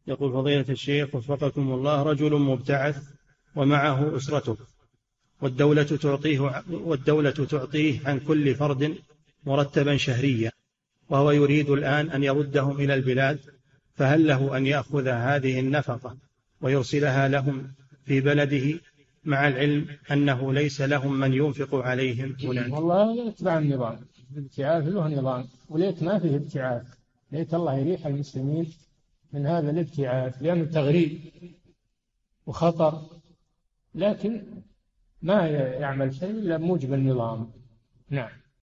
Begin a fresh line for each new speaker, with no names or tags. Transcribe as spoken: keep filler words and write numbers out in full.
يقول فضيلة الشيخ وفقكم الله، رجل مبتعث ومعه أسرته، والدولة تعطيه, والدولة تعطيه عن كل فرد مرتبا شهريا، وهو يريد الآن أن يردهم إلى البلاد، فهل له أن يأخذ هذه النفقة ويرسلها لهم في بلده، مع العلم أنه ليس لهم من ينفق عليهم هناك؟
والله يتبع النظام، الابتعاث له نظام، وليت ما فيه ابتعاث، ليت الله يريح المسلمين من هذا الابتعاث، لأنه تغريب وخطر، لكن ما يعمل شيء إلا بموجب النظام. نعم.